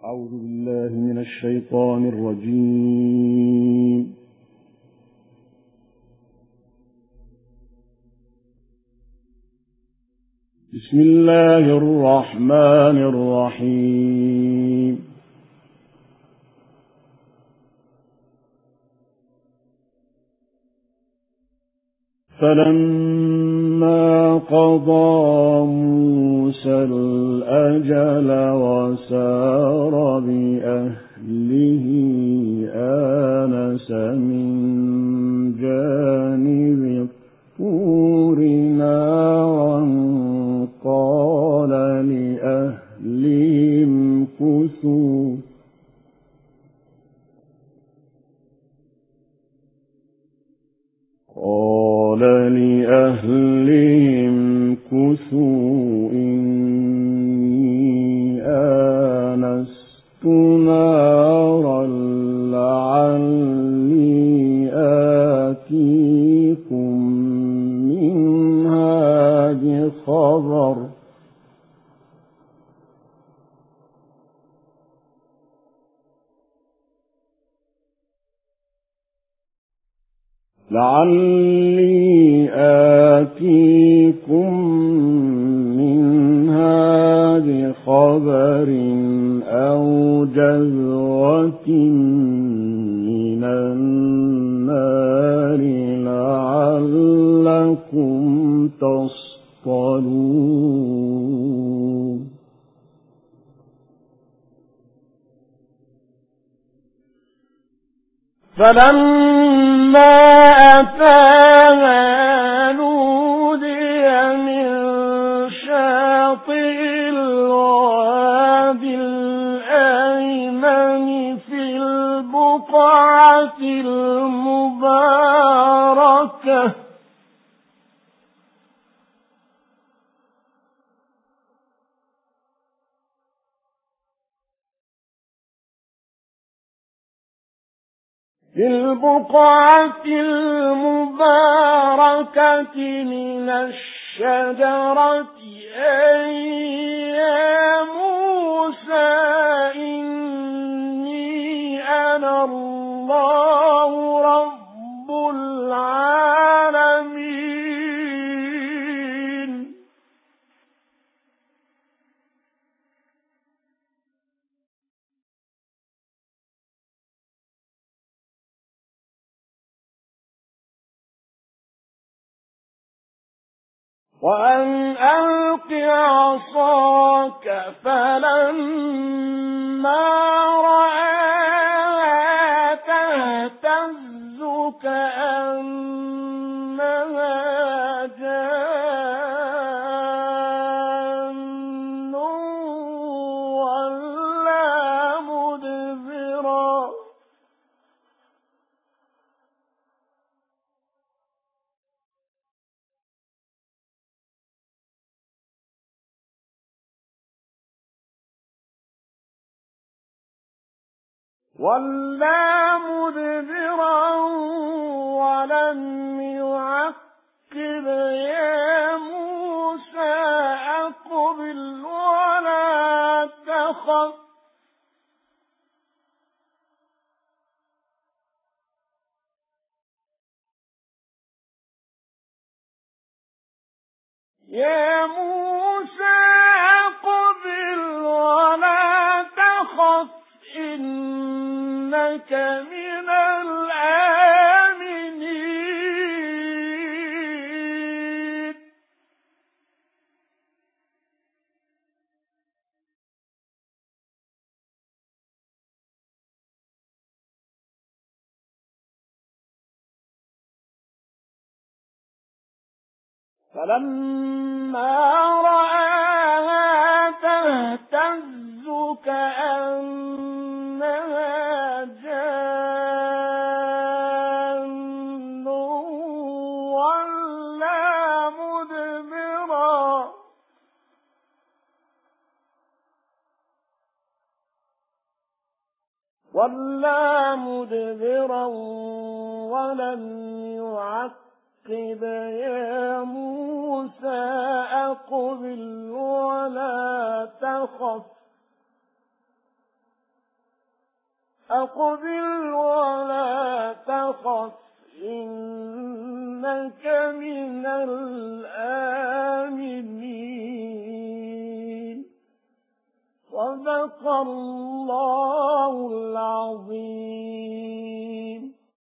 أعوذ بالله من الشيطان الرجيم. بسم الله الرحمن الرحيم. فلما قضى موسى الأجل وسار بأهله آنس من جانب الطور نارا قال لأهلهم كثوا إني آنست نارا لعلي آتيكم منها بخبر أو جذوة من النار لعلكم تصطلون. فلما أتاها نودي من شاطئ الوادي الأيمن في البقعة المباركة من الشجرة أي يا موسى إني أنا الله رب العالمين. وأن ألق عصاك فلما رآها تهتز كأنها جان ولا مدبرا ولم يعقب يا موسى أقبل ولا تخف يا موسى أقبل ولا تخف إنك من الآمنين. فلما رآها تهتز كأنها جان ولا مدبرا ولم يعقب يا موسى أقبل ولا تخف أقبل ولا تخف إنك من الآمنين. صدق الله العظيم.